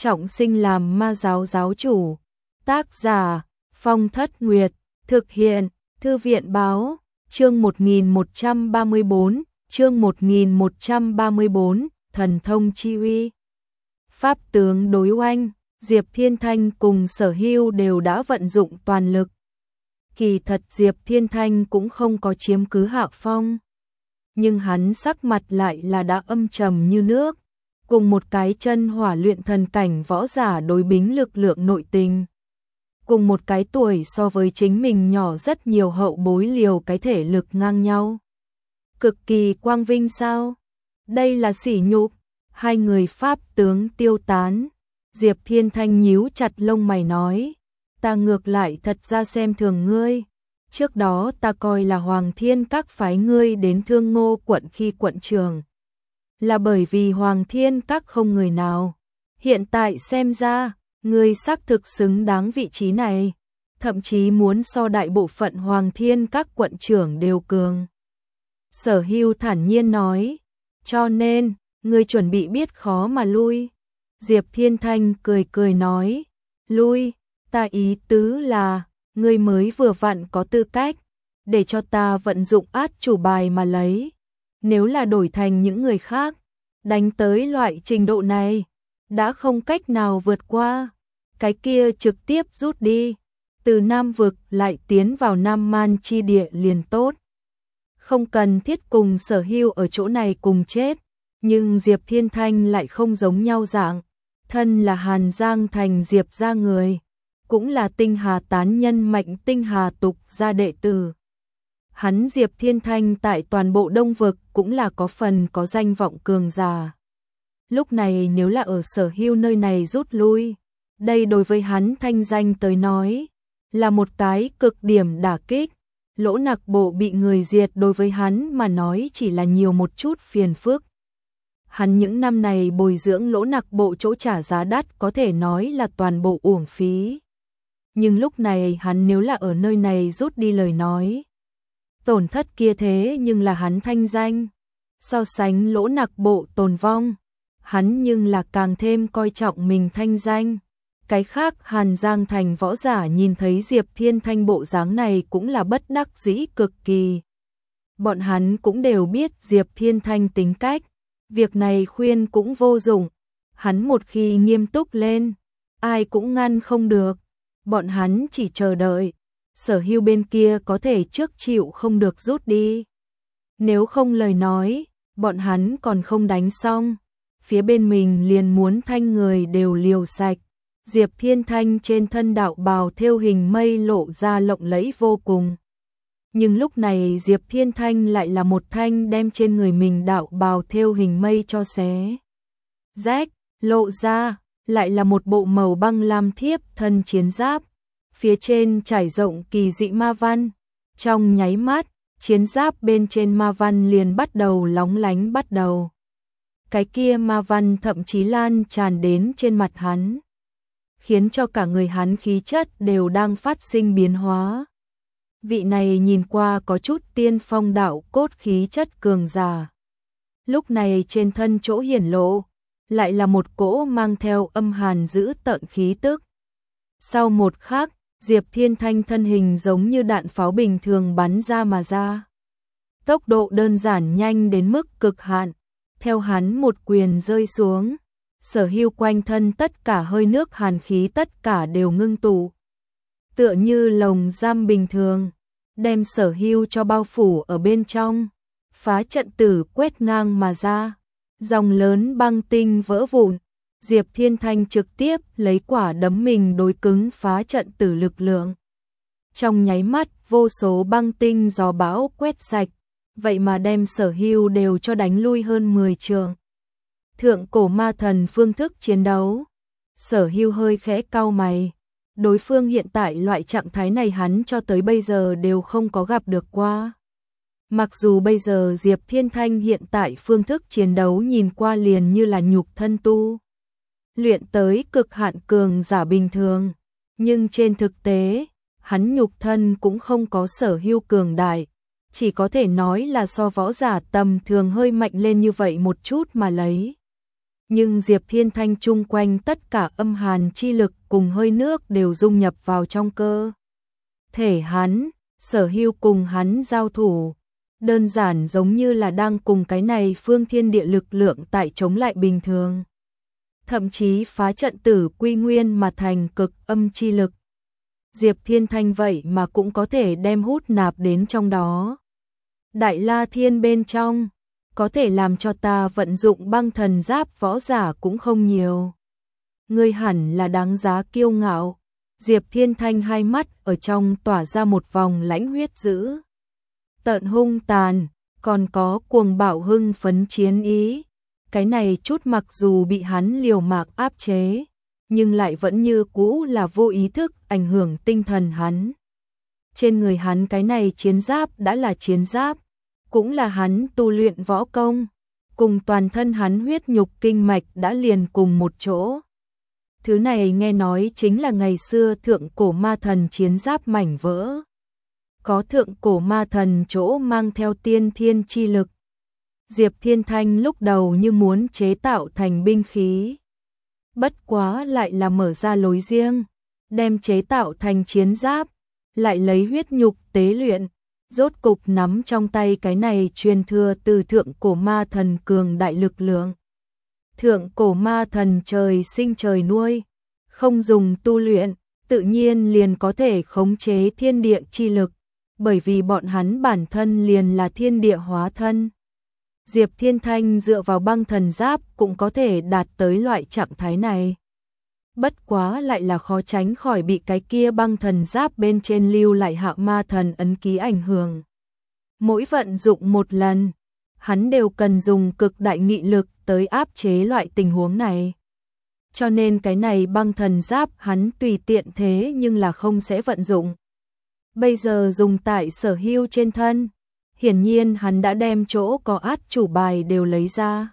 trọng sinh làm ma giáo giáo chủ. Tác giả Phong Thất Nguyệt, thực hiện Thư viện báo, chương 1134, chương 1134, thần thông chi uy. Pháp tướng đối oanh, Diệp Thiên Thanh cùng Sở Hưu đều đã vận dụng toàn lực. Kỳ thật Diệp Thiên Thanh cũng không có chiếm cứ hạ phong, nhưng hắn sắc mặt lại là đã âm trầm như nước, cùng một cái chân hỏa luyện thần cảnh võ giả đối bính lực lượng nội tình. Cùng một cái tuổi so với chính mình nhỏ rất nhiều hậu bối liều cái thể lực ngang nhau. Cực kỳ quang vinh sao? Đây là sỉ nhục. Hai người pháp tướng tiêu tán. Diệp Thiên Thanh nhíu chặt lông mày nói, ta ngược lại thật ra xem thường ngươi. Trước đó ta coi là Hoàng Thiên Các phái ngươi đến Thương Ngô quận khi quận trưởng, là bởi vì Hoàng Thiên Các không người nào. Hiện tại xem ra, ngươi xác thực xứng đáng vị trí này, thậm chí muốn so đại bộ phận Hoàng Thiên Các quận trưởng đều cường. Sở Hưu thản nhiên nói, cho nên, ngươi chuẩn bị biết khó mà lui. Diệp Thiên Thanh cười cười nói, lui, ta ý tứ là, ngươi mới vừa vặn có tư cách, để cho ta vận dụng át chủ bài mà lấy. Nếu là đổi thành những người khác, đánh tới loại trình độ này, đã không cách nào vượt qua, cái kia trực tiếp rút đi, từ Nam Vực lại tiến vào Nam Man chi địa liền tốt. Không cần thiết cùng Sở Hưu ở chỗ này cùng chết, nhưng Diệp Thiên Thanh lại không giống nhau dạng, thân là Hàn Giang thành Diệp gia người, cũng là Tinh Hà tán nhân Mạnh Tinh Hà tục gia đệ tử. Hắn Diệp Thiên Thanh tại toàn bộ Đông Vực cũng là có phần có danh vọng cường giả. Lúc này nếu là ở Sở Hưu nơi này rút lui, đây đối với hắn thanh danh tới nói, là một cái cực điểm đả kích. Lỗ Nặc Bộ bị người diệt đối với hắn mà nói chỉ là nhiều một chút phiền phức. Hắn những năm này bồi dưỡng Lỗ Nặc Bộ chỗ trả giá đắt có thể nói là toàn bộ uổng phí. Nhưng lúc này hắn nếu là ở nơi này rút đi lời nói, tổn thất kia thế nhưng là hắn thanh danh. So sánh Lỗ Nặc Bộ tồn vong, hắn nhưng là càng thêm coi trọng mình thanh danh. Cái khác Hàn Giang thành võ giả nhìn thấy Diệp Thiên Thanh bộ dáng này cũng là bất đắc dĩ cực kỳ. Bọn hắn cũng đều biết Diệp Thiên Thanh tính cách, việc này khuyên cũng vô dụng. Hắn một khi nghiêm túc lên, ai cũng ngăn không được. Bọn hắn chỉ chờ đợi Sở Hưu bên kia có thể trước chịu không được rút đi. Nếu không lời nói, bọn hắn còn không đánh xong, phía bên mình liền muốn thanh người đều liều sạch. Diệp Thiên Thanh trên thân đạo bào thêu hình mây lộ ra lộng lẫy vô cùng. Nhưng lúc này Diệp Thiên Thanh lại là một thanh đem trên người mình đạo bào thêu hình mây cho xé rách, lộ ra, lại là một bộ màu băng lam thiếp thân chiến giáp. Phía trên trải rộng kỳ dị ma văn. Trong nháy mắt, chiến giáp bên trên ma văn liền bắt đầu lóng lánh bắt đầu. Cái kia ma văn thậm chí lan tràn đến trên mặt hắn, khiến cho cả người hắn khí chất đều đang phát sinh biến hóa. Vị này nhìn qua có chút tiên phong đạo cốt khí chất cường giả. Lúc này trên thân chỗ hiển lộ, lại là một cỗ mang theo âm hàn dữ tợn khí tức. Sau một khắc, Diệp Thiên Thanh thân hình giống như đạn pháo bình thường bắn ra mà ra. Tốc độ đơn giản nhanh đến mức cực hạn, theo hắn một quyền rơi xuống. Sở Hưu quanh thân tất cả hơi nước hàn khí tất cả đều ngưng tụ, tựa như lồng giam bình thường, đem Sở Hưu cho bao phủ ở bên trong. Phá trận tử quét ngang mà ra, dòng lớn băng tinh vỡ vụn. Diệp Thiên Thanh trực tiếp lấy quả đấm mình đối cứng phá trận tử lực lượng. Trong nháy mắt vô số băng tinh gió bão quét sạch, vậy mà đem Sở Hưu đều cho đánh lui hơn 10 trượng. Thượng cổ ma thần phương thức chiến đấu. Sở Hưu hơi khẽ cau mày. Đối phương hiện tại loại trạng thái này hắn cho tới bây giờ đều không có gặp được qua. Mặc dù bây giờ Diệp Thiên Thanh hiện tại phương thức chiến đấu nhìn qua liền như là nhục thân tu luyện tới cực hạn cường giả bình thường, nhưng trên thực tế, hắn nhục thân cũng không có Sở Hưu cường đại, chỉ có thể nói là so võ giả tầm thường hơi mạnh lên như vậy một chút mà lấy. Nhưng Diệp Thiên Thanh chung quanh tất cả âm hàn chi lực cùng hơi nước đều dung nhập vào trong cơ thể hắn, Sở Hưu cùng hắn giao thủ, đơn giản giống như là đang cùng cái này phương thiên địa lực lượng tại chống lại bình thường. Thậm chí phá trận tử quy nguyên mà thành cực âm chi lực. Diệp Thiên Thanh vậy mà cũng có thể đem hút nạp đến trong đó. Đại La Thiên bên trong, có thể làm cho ta vận dụng băng thần giáp võ giả cũng không nhiều. Ngươi hẳn là đáng giá kiêu ngạo. Diệp Thiên Thanh hai mắt ở trong tỏa ra một vòng lãnh huyết dữ tợn hung tàn, còn có cuồng bạo hưng phấn chiến ý. Cái này chút mặc dù bị hắn liều mạng áp chế, nhưng lại vẫn như cũ là vô ý thức ảnh hưởng tinh thần hắn. Trên người hắn cái này chiến giáp đã là chiến giáp, cũng là hắn tu luyện võ công, cùng toàn thân hắn huyết nhục kinh mạch đã liền cùng một chỗ. Thứ này nghe nói chính là ngày xưa thượng cổ ma thần chiến giáp mảnh vỡ. Có thượng cổ ma thần chỗ mang theo tiên thiên chi lực. Diệp Thiên Thanh lúc đầu như muốn chế tạo thành binh khí. Bất quá lại là mở ra lối riêng, đem chế tạo thành chiến giáp, lại lấy huyết nhục tế luyện, rốt cục nắm trong tay cái này truyền thừa từ thượng cổ ma thần cường đại lực lượng. Thượng cổ ma thần trời sinh trời nuôi, không dùng tu luyện, tự nhiên liền có thể khống chế thiên địa chi lực, bởi vì bọn hắn bản thân liền là thiên địa hóa thân. Diệp Thiên Thanh dựa vào băng thần giáp cũng có thể đạt tới loại trạng thái này. Bất quá lại là khó tránh khỏi bị cái kia băng thần giáp bên trên lưu lại hạ ma thần ấn ký ảnh hưởng. Mỗi vận dụng một lần, hắn đều cần dùng cực đại nghị lực tới áp chế loại tình huống này. Cho nên cái này băng thần giáp hắn tùy tiện thế nhưng là không sẽ vận dụng. Bây giờ dùng tại Sở Hưu trên thân, hiển nhiên hắn đã đem chỗ có át chủ bài đều lấy ra.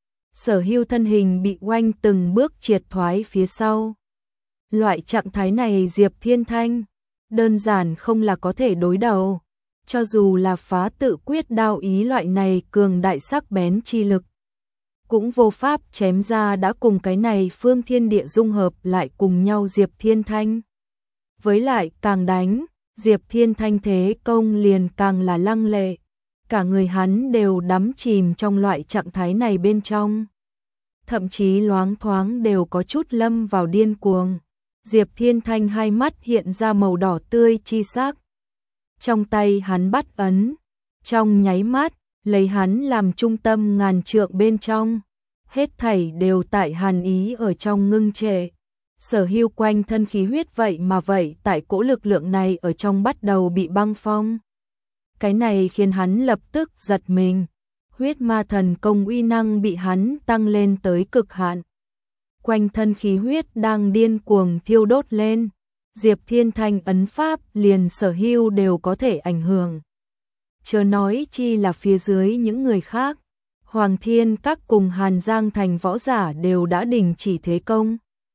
Sở Hưu thân hình bị oanh từng bước triệt thoái phía sau. Loại trạng thái này Diệp Thiên Thanh đơn giản không là có thể đối đầu, cho dù là phá tự quyết đao ý loại này cường đại sắc bén chi lực, cũng vô pháp chém ra đã cùng cái này phương thiên địa dung hợp lại cùng nhau Diệp Thiên Thanh. Với lại càng đánh, Diệp Thiên Thanh thế công liền càng là lăng lệ, cả người hắn đều đắm chìm trong loại trạng thái này bên trong. Thậm chí loáng thoáng đều có chút lâm vào điên cuồng. Diệp Thiên Thanh hai mắt hiện ra màu đỏ tươi chi sắc. Trong tay hắn bắt ấn, trong nháy mắt, lấy hắn làm trung tâm ngàn trượng bên trong. Hết thảy đều tại hàn ý ở trong ngưng trệ. Sở Hưu quanh thân khí huyết vậy mà vậy tại cỗ lực lượng này ở trong bắt đầu bị băng phong. Cái này khiến hắn lập tức giật mình. Huyết ma thần công uy năng bị hắn tăng lên tới cực hạn. Quanh thân khí huyết đang điên cuồng thiêu đốt lên. Diệp Thiên Thanh ấn pháp liền Sở Hưu đều có thể ảnh hưởng. Chớ nói chi là phía dưới những người khác. Hoàng Thiên Các cùng Hàn Giang Thành võ giả đều đã đình chỉ thế công.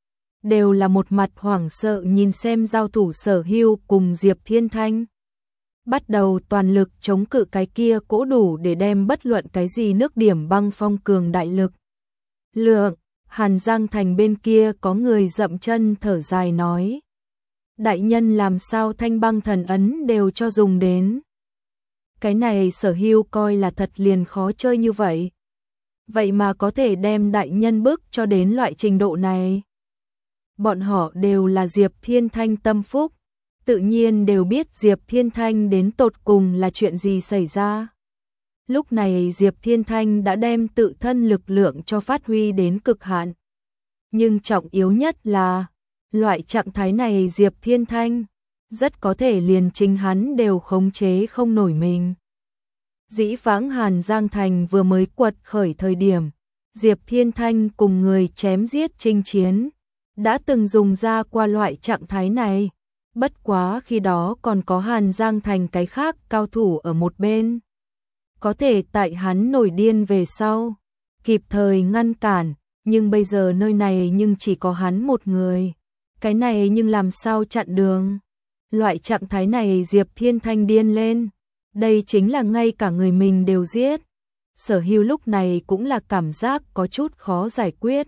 Đều là một mặt hoảng sợ nhìn xem giao thủ Sở Hưu cùng Diệp Thiên Thanh. Bắt đầu toàn lực chống cự cái kia cỗ đủ để đem bất luận cái gì nước điểm băng phong cường đại lực. Lượng, Hàn Giang Thành bên kia có người dậm chân thở dài nói. Đại nhân làm sao thanh băng thần ấn đều cho dùng đến. Cái này Sở Hưu coi là thật liền khó chơi như vậy. Vậy mà có thể đem đại nhân bức cho đến loại trình độ này. Bọn họ đều là Diệp Thiên Thanh tâm phúc, tự nhiên đều biết Diệp Thiên Thanh đến tột cùng là chuyện gì xảy ra. Lúc này Diệp Thiên Thanh đã đem tự thân lực lượng cho phát huy đến cực hạn. Nhưng trọng yếu nhất là, loại trạng thái này Diệp Thiên Thanh, rất có thể liền chính hắn đều khống chế không nổi mình. Dĩ vãng Hàn Giang Thành vừa mới quật khởi thời điểm, Diệp Thiên Thanh cùng người chém giết chinh chiến, đã từng dùng ra qua loại trạng thái này. Bất quá khi đó còn có Hàn Giang Thành cái khác cao thủ ở một bên. Có thể tại hắn nổi điên về sau, kịp thời ngăn cản, nhưng bây giờ nơi này nhưng chỉ có hắn một người. Cái này nhưng làm sao chặn đường. Loại trạng thái này Diệp Thiên Thanh điên lên. Đây chính là ngay cả người mình đều giết. Sở Hưu lúc này cũng là cảm giác có chút khó giải quyết.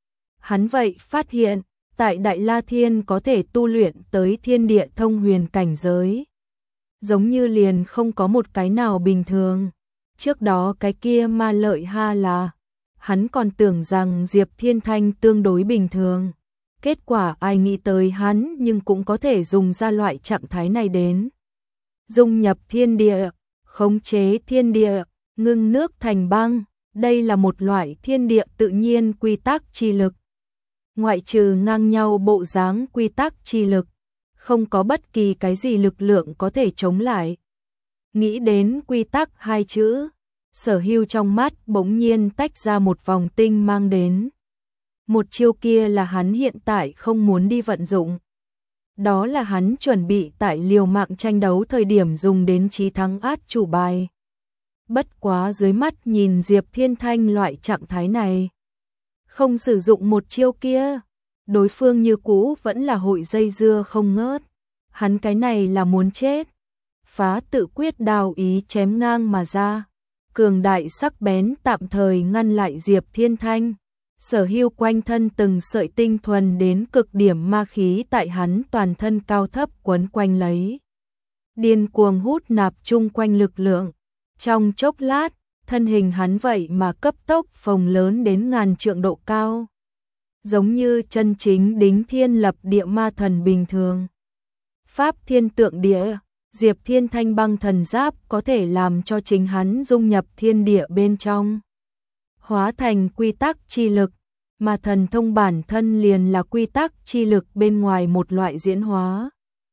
Hắn vậy phát hiện, tại Đại La Thiên có thể tu luyện tới thiên địa thông huyền cảnh giới. Giống như liền không có một cái nào bình thường. Trước đó cái kia Ma Lợi Ha là, hắn còn tưởng rằng Diệp Thiên Thanh tương đối bình thường. Kết quả ai nghĩ tới hắn nhưng cũng có thể dùng ra loại trạng thái này đến. Dung nhập thiên địa, khống chế thiên địa, ngưng nước thành băng, đây là một loại thiên địa tự nhiên quy tắc chi lực. Ngoại trừ ngang nhau bộ dáng quy tắc chi lực, không có bất kỳ cái gì lực lượng có thể chống lại. Nghĩ đến quy tắc hai chữ, Sở Hưu trong mắt bỗng nhiên tách ra một vòng tinh mang đến. Một chiêu kia là hắn hiện tại không muốn đi vận dụng. Đó là hắn chuẩn bị tại liều mạng tranh đấu thời điểm dùng đến chí thắng át chủ bài. Bất quá dưới mắt nhìn Diệp Thiên Thanh loại trạng thái này, không sử dụng một chiêu kia, đối phương như cũ vẫn là hội dây dưa không ngớt. Hắn cái này là muốn chết. Phá tự quyết đao ý chém ngang mà ra, cường đại sắc bén tạm thời ngăn lại Diệp Thiên Thanh. Sở Hưu quanh thân từng sợi tinh thuần đến cực điểm ma khí tại hắn toàn thân cao thấp quấn quanh lấy. Điên cuồng hút nạp chung quanh lực lượng. Trong chốc lát, thân hình hắn vậy mà cấp tốc phồng lớn đến ngàn trượng độ cao. Giống như chân chính đính thiên lập địa ma thần bình thường. Pháp thiên tượng địa, Diệp Thiên Thanh băng thần giáp có thể làm cho chính hắn dung nhập thiên địa bên trong. Hóa thành quy tắc chi lực, mà thần thông bản thân liền là quy tắc chi lực bên ngoài một loại diễn hóa.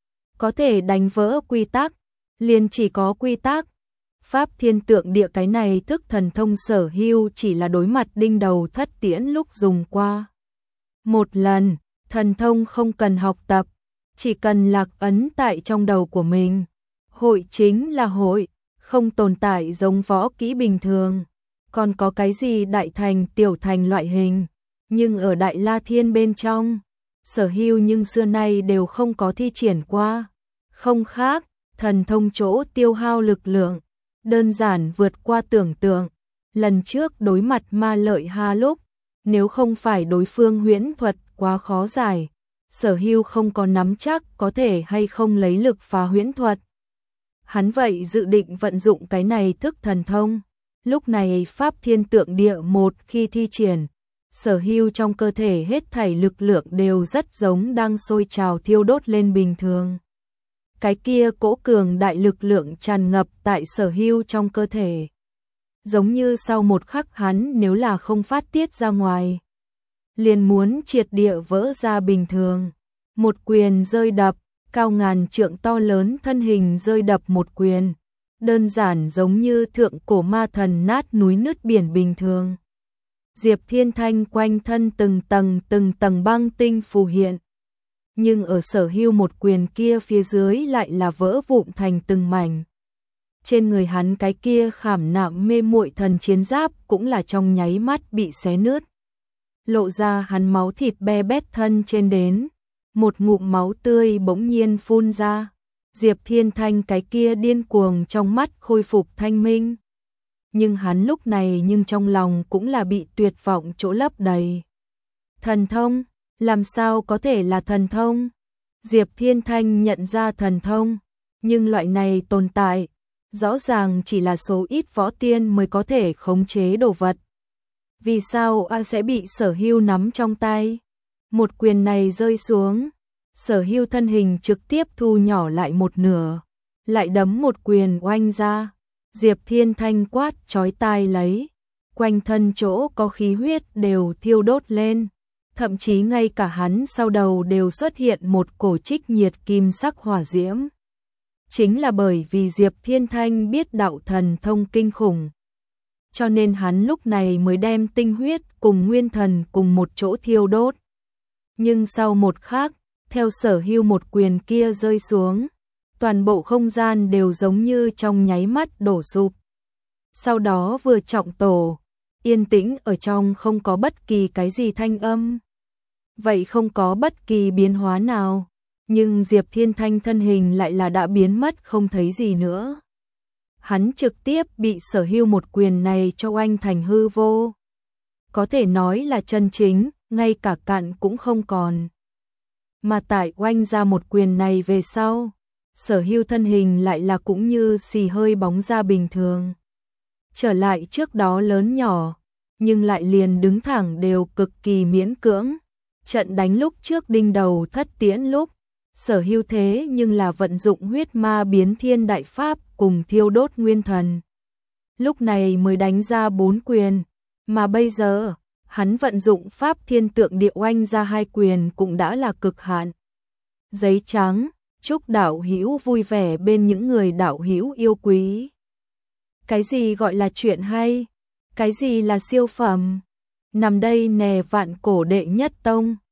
Có thể đánh vỡ quy tắc, liền chỉ có quy tắc. Pháp thiên tượng địa cái này thức thần thông Sở Hưu chỉ là đối mặt đinh đầu thất tiễn lúc dùng qua. Một lần, thần thông không cần học tập, chỉ cần lạc ấn tại trong đầu của mình. Hội chính là hội, không tồn tại giống võ kỹ bình thường. Còn có cái gì đại thành tiểu thành loại hình, nhưng ở Đại La Thiên bên trong, Sở Hưu nhưng xưa nay đều không có thi triển qua. Không khác, thần thông chỗ tiêu hao lực lượng, đơn giản vượt qua tưởng tượng. Lần trước đối mặt Ma Lợi Ha lúc, nếu không phải đối phương huyễn thuật quá khó giải, Sở Hưu không có nắm chắc có thể hay không lấy lực phá huyễn thuật. Hắn vậy dự định vận dụng cái này thức thần thông. Lúc này Pháp thiên tượng địa một khi thi triển, Sở Hưu trong cơ thể hết thảy lực lượng đều rất giống đang sôi trào thiêu đốt lên bình thường. Cái kia cỗ cường đại lực lượng tràn ngập tại Sở Hưu trong cơ thể. Giống như sau một khắc hắn nếu là không phát tiết ra ngoài, liền muốn triệt địa vỡ ra bình thường. Một quyền rơi đập, cao ngàn trượng to lớn thân hình rơi đập một quyền. Đơn giản giống như thượng cổ ma thần nát núi nứt biển bình thường. Diệp Thiên Thanh quanh thân từng tầng băng tinh phù hiện. Nhưng ở Sở Hưu một quyền kia phía dưới lại là vỡ vụn thành từng mảnh. Trên người hắn cái kia khảm nạm mê muội thần chiến giáp cũng là trong nháy mắt bị xé nứt. Lộ ra hắn máu thịt be bét thân trên đến. Một ngụm máu tươi bỗng nhiên phun ra. Diệp Thiên Thanh cái kia điên cuồng trong mắt khôi phục thanh minh. Nhưng hắn lúc này nhưng trong lòng cũng là bị tuyệt vọng chỗ lấp đầy. Thần thông, làm sao có thể là thần thông? Diệp Thiên Thanh nhận ra thần thông, nhưng loại này tồn tại, rõ ràng chỉ là số ít võ tiên mới có thể khống chế đồ vật. Vì sao sẽ bị Sở Hưu nắm trong tay? Một quyền này rơi xuống, Sở Hưu thân hình trực tiếp thu nhỏ lại một nửa, lại đấm một quyền oanh ra. Diệp Thiên Thanh quát chói tai lấy, quanh thân chỗ có khí huyết đều thiêu đốt lên, thậm chí ngay cả hắn sau đầu đều xuất hiện một cổ trích nhiệt kim sắc hỏa diễm. Chính là bởi vì Diệp Thiên Thanh biết đạo thần thông kinh khủng, cho nên hắn lúc này mới đem tinh huyết cùng nguyên thần cùng một chỗ thiêu đốt. Nhưng sau một khắc, theo Sở Hưu một quyền kia rơi xuống, toàn bộ không gian đều giống như trong nháy mắt đổ sụp. Sau đó vừa trọng tổ, yên tĩnh ở trong không có bất kỳ cái gì thanh âm. Vậy không có bất kỳ biến hóa nào, nhưng Diệp Thiên Thanh thân hình lại là đã biến mất không thấy gì nữa. hắn trực tiếp bị Sở Hưu một quyền này cho oanh thành hư vô. Có thể nói là chân chính, ngay cả cạn cũng không còn. Mà tại oanh ra một quyền này về sau, Sở Hưu thân hình lại là cũng như xì hơi bóng ra bình thường. Trở lại trước đó lớn nhỏ, nhưng lại liền đứng thẳng đều cực kỳ miễn cưỡng. Trận đánh lúc trước đinh đầu thất tiễn lúc, Sở Hưu thế nhưng là vận dụng huyết ma biến thiên đại pháp cùng thiêu đốt nguyên thần. Lúc này mới đánh ra 4 quyền, mà bây giờ, hắn vận dụng pháp thiên tượng địa oanh ra 2 quyền cũng đã là cực hạn. Giấy trắng, chúc đạo hữu vui vẻ bên những người đạo hữu yêu quý. Cái gì gọi là chuyện hay? Cái gì là siêu phẩm? Nằm đây nè vạn cổ đệ nhất tông.